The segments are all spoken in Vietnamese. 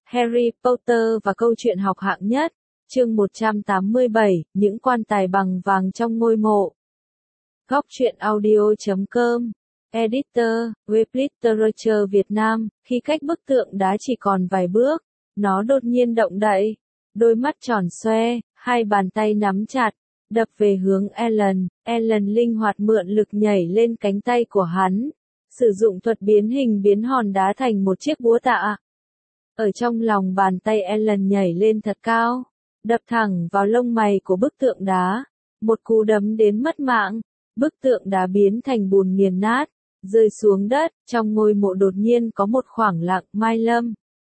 Harry Potter và câu chuyện học hạng nhất, chương 187, những quan tài bằng vàng trong ngôi mộ. Góc truyện audio.com, Editor, Web Literature Việt Nam, khi cách bức tượng đá chỉ còn vài bước, nó đột nhiên động đậy, đôi mắt tròn xoe, hai bàn tay nắm chặt, đập về hướng Alan. Alan linh hoạt mượn lực nhảy lên cánh tay của hắn, sử dụng thuật biến hình biến hòn đá thành một chiếc búa tạ. Ở trong lòng bàn tay Alan nhảy lên thật cao, đập thẳng vào lông mày của bức tượng đá, một cú đấm đến mất mạng, bức tượng đá biến thành bùn nghiền nát, rơi xuống đất. Trong ngôi mộ đột nhiên có một khoảng lặng. Mai Lâm.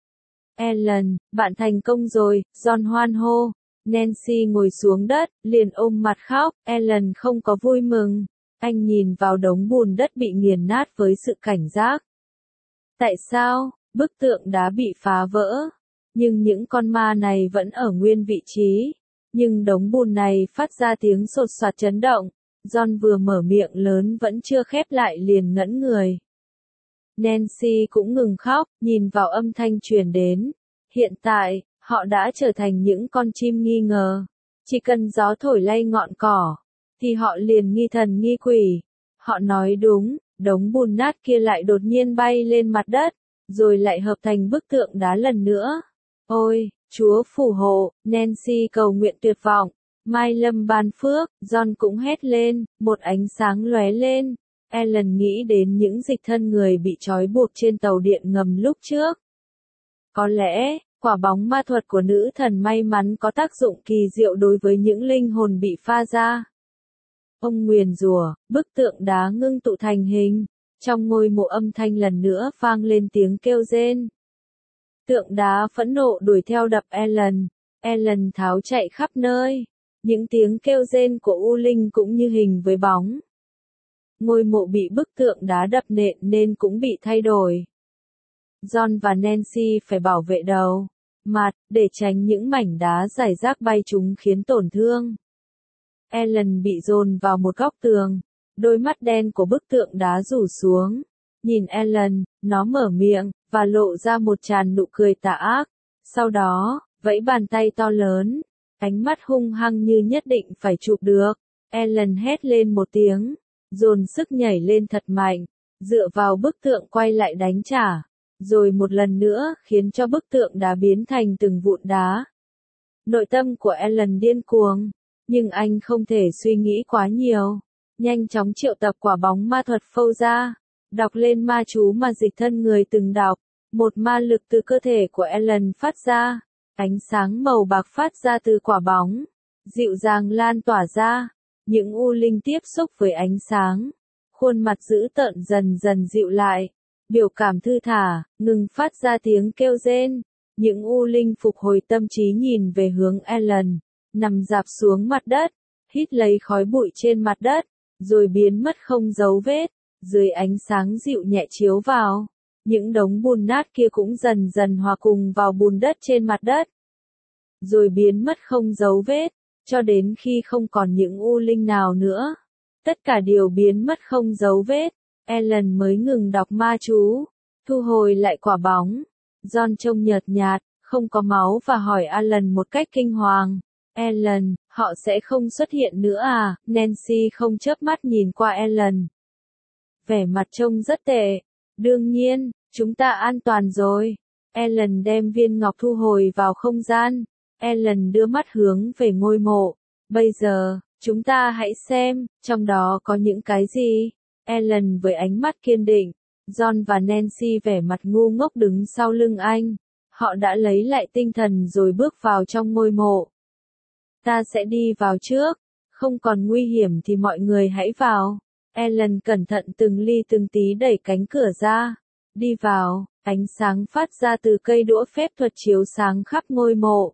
Alan, bạn thành công rồi, John hoan hô. Nancy ngồi xuống đất, liền ôm mặt khóc. Alan không có vui mừng, anh nhìn vào đống bùn đất bị nghiền nát với sự cảnh giác. Tại sao? Bức tượng đá bị phá vỡ, nhưng những con ma này vẫn ở nguyên vị trí. Nhưng đống bùn này phát ra tiếng sột soạt chấn động. John vừa mở miệng lớn vẫn chưa khép lại liền ngẩn người. Nancy cũng ngừng khóc, nhìn vào âm thanh truyền đến. Hiện tại, họ đã trở thành những con chim nghi ngờ. Chỉ cần gió thổi lay ngọn cỏ, thì họ liền nghi thần nghi quỷ. Họ nói đúng, đống bùn nát kia lại đột nhiên bay lên mặt đất, rồi lại hợp thành bức tượng đá lần nữa. Ôi, Chúa phù hộ, Nancy cầu nguyện tuyệt vọng. Mai Lâm ban phước, John cũng hét lên, một ánh sáng lóe lên. Alan nghĩ đến những dịch thân người bị trói buộc trên tàu điện ngầm lúc trước. Có lẽ, quả bóng ma thuật của nữ thần may mắn có tác dụng kỳ diệu đối với những linh hồn bị pha ra. Ông nguyền rủa, bức tượng đá ngưng tụ thành hình. Trong ngôi mộ âm thanh lần nữa vang lên tiếng kêu rên. Tượng đá phẫn nộ đuổi theo đập Alan. Alan tháo chạy khắp nơi. Những tiếng kêu rên của U Linh cũng như hình với bóng. Ngôi mộ bị bức tượng đá đập nện nên cũng bị thay đổi. John và Nancy phải bảo vệ đầu, mặt, để tránh những mảnh đá rải rác bay chúng khiến tổn thương. Alan bị dồn vào một góc tường, đôi mắt đen của bức tượng đá rủ xuống. Nhìn Alan, nó mở miệng, và lộ ra một tràn nụ cười tà ác. Sau đó, vẫy bàn tay to lớn, ánh mắt hung hăng như nhất định phải chụp được. Alan hét lên một tiếng, dồn sức nhảy lên thật mạnh, dựa vào bức tượng quay lại đánh trả, rồi một lần nữa khiến cho bức tượng đá biến thành từng vụn đá. Nội tâm của Alan điên cuồng, nhưng anh không thể suy nghĩ quá nhiều. Nhanh chóng triệu tập quả bóng ma thuật phâu ra, đọc lên ma chú mà dịch thân người từng đọc. Một ma lực từ cơ thể của Alan phát ra, ánh sáng màu bạc phát ra từ quả bóng, dịu dàng lan tỏa ra. Những u linh tiếp xúc với ánh sáng, khuôn mặt dữ tợn dần dần dịu lại, biểu cảm thư thả, ngừng phát ra tiếng kêu rên. Những u linh phục hồi tâm trí nhìn về hướng Alan, nằm rạp xuống mặt đất, hít lấy khói bụi trên mặt đất, rồi biến mất không dấu vết. Dưới ánh sáng dịu nhẹ chiếu vào, những đống bùn nát kia cũng dần dần hòa cùng vào bùn đất trên mặt đất, rồi biến mất không dấu vết, cho đến khi không còn những u linh nào nữa. Tất cả đều biến mất không dấu vết. Alan mới ngừng đọc ma chú, thu hồi lại quả bóng. John trông nhợt nhạt, không có máu và hỏi Alan một cách kinh hoàng. Alan, họ sẽ không xuất hiện nữa à? Nancy không chớp mắt nhìn qua Alan. Vẻ mặt trông rất tệ. Đương nhiên, chúng ta an toàn rồi. Alan đem viên ngọc thu hồi vào không gian. Alan đưa mắt hướng về ngôi mộ. Bây giờ, chúng ta hãy xem, trong đó có những cái gì? Alan với ánh mắt kiên định. John và Nancy vẻ mặt ngu ngốc đứng sau lưng anh. Họ đã lấy lại tinh thần rồi bước vào trong ngôi mộ. Ta sẽ đi vào trước. Không còn nguy hiểm thì mọi người hãy vào. Alan cẩn thận từng ly từng tí đẩy cánh cửa ra. Đi vào, ánh sáng phát ra từ cây đũa phép thuật chiếu sáng khắp ngôi mộ.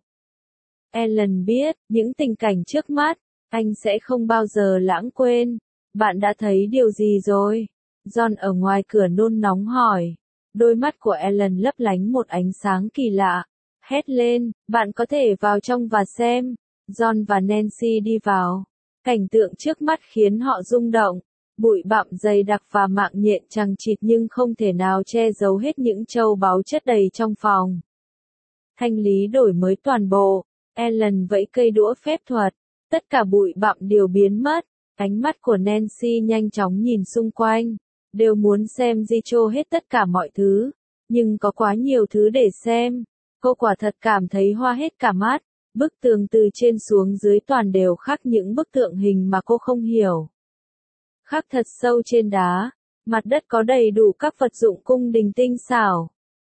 Alan biết, những tình cảnh trước mắt, anh sẽ không bao giờ lãng quên. Bạn đã thấy điều gì rồi? John ở ngoài cửa nôn nóng hỏi. Đôi mắt của Alan lấp lánh một ánh sáng kỳ lạ. Hét lên, bạn có thể vào trong và xem. John và Nancy đi vào. Cảnh tượng trước mắt khiến họ rung động. Bụi bặm dày đặc và mạng nhện chằng chịt nhưng không thể nào che giấu hết những châu báu chất đầy trong phòng. thanh lý đổi mới toàn bộ. Ellen vẫy cây đũa phép thuật, tất cả bụi bặm đều biến mất. Ánh mắt của Nancy nhanh chóng nhìn xung quanh, đều muốn xem Gicho hết tất cả mọi thứ, nhưng có quá nhiều thứ để xem. Cô quả thật cảm thấy hoa hết cả mắt, bức tường từ trên xuống dưới toàn đều khắc những bức tượng hình mà cô không hiểu. Khắc thật sâu trên đá, mặt đất có đầy đủ các vật dụng cung đình tinh xảo.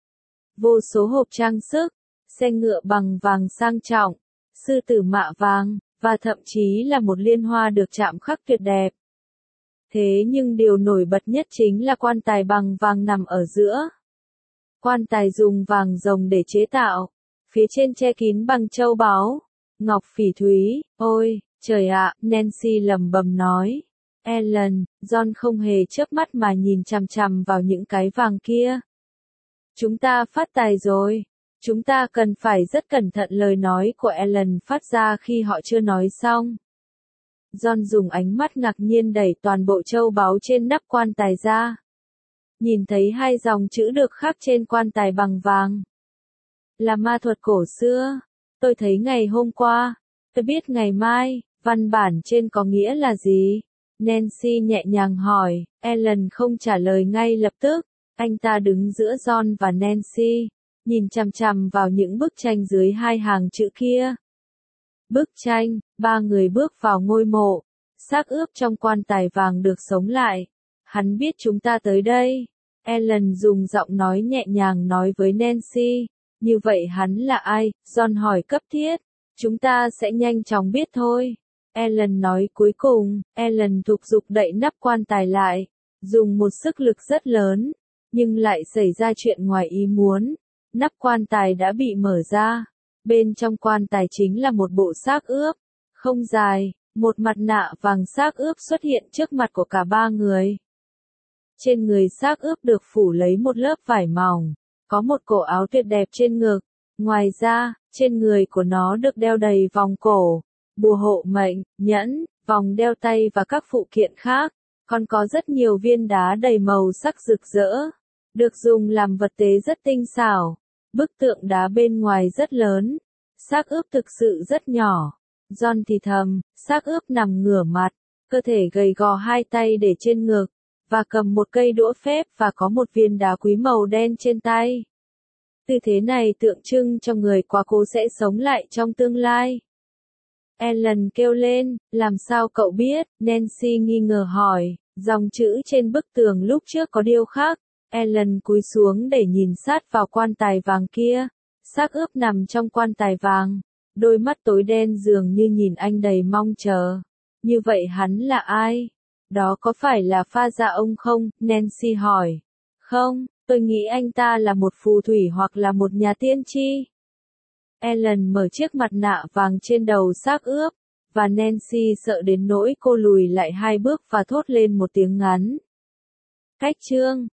Vô số hộp trang sức, xe ngựa bằng vàng sang trọng, sư tử mạ vàng, và thậm chí là một liên hoa được chạm khắc tuyệt đẹp. Thế nhưng điều nổi bật nhất chính là quan tài bằng vàng nằm ở giữa. Quan tài dùng vàng rồng để chế tạo, phía trên che kín bằng châu báu, ngọc phỉ thúy. Ôi, trời ạ, Nancy lẩm bẩm nói. Ellen, John không hề chớp mắt mà nhìn chằm chằm vào những cái vàng kia. Chúng ta phát tài rồi. Chúng ta cần phải rất cẩn thận, lời nói của Ellen phát ra khi họ chưa nói xong. John dùng ánh mắt ngạc nhiên đẩy toàn bộ châu báu trên nắp quan tài ra. Nhìn thấy hai dòng chữ được khắc trên quan tài bằng vàng. Là ma thuật cổ xưa. Tôi thấy ngày hôm qua. Tôi biết ngày mai, văn bản trên có nghĩa là gì? Nancy nhẹ nhàng hỏi. Ellen không trả lời ngay lập tức. Anh ta đứng giữa John và Nancy, nhìn chằm chằm vào những bức tranh dưới hai hàng chữ kia. Bức tranh, ba người bước vào ngôi mộ, xác ướp trong quan tài vàng được sống lại. Hắn biết chúng ta tới đây. Ellen dùng giọng nói nhẹ nhàng nói với Nancy. Như vậy hắn là ai? John hỏi cấp thiết. Chúng ta sẽ nhanh chóng biết thôi. Ellen nói cuối cùng. Ellen thúc giục đậy nắp quan tài lại, dùng một sức lực rất lớn, nhưng lại xảy ra chuyện ngoài ý muốn. Nắp quan tài đã bị mở ra. Bên trong quan tài chính là một bộ xác ướp, không dài, một mặt nạ vàng xác ướp xuất hiện trước mặt của cả ba người. Trên người xác ướp được phủ lấy một lớp vải mỏng, có một cổ áo tuyệt đẹp trên ngực. Ngoài ra, trên người của nó được đeo đầy vòng cổ, bùa hộ mệnh, nhẫn, vòng đeo tay và các phụ kiện khác. Còn có rất nhiều viên đá đầy màu sắc rực rỡ, được dùng làm vật tế rất tinh xảo. Bức tượng đá bên ngoài rất lớn, xác ướp thực sự rất nhỏ. John thì thầm, xác ướp nằm ngửa mặt, cơ thể gầy gò, hai tay để trên ngực, và cầm một cây đũa phép và có một viên đá quý màu đen trên tay. Tư thế này tượng trưng cho người quá cố sẽ sống lại trong tương lai. Ellen kêu lên, làm sao cậu biết? Nancy nghi ngờ hỏi, dòng chữ trên bức tường lúc trước có điêu khắc. Ellen cúi xuống để nhìn sát vào quan tài vàng kia. Xác ướp nằm trong quan tài vàng, đôi mắt tối đen dường như nhìn anh đầy mong chờ. Như vậy hắn là ai? Đó có phải là Pha Gia ông không? Nancy hỏi. Không, tôi nghĩ anh ta là một phù thủy hoặc là một nhà tiên tri. Ellen mở chiếc mặt nạ vàng trên đầu xác ướp, và Nancy sợ đến nỗi cô lùi lại hai bước và thốt lên một tiếng ngắn. Cách chương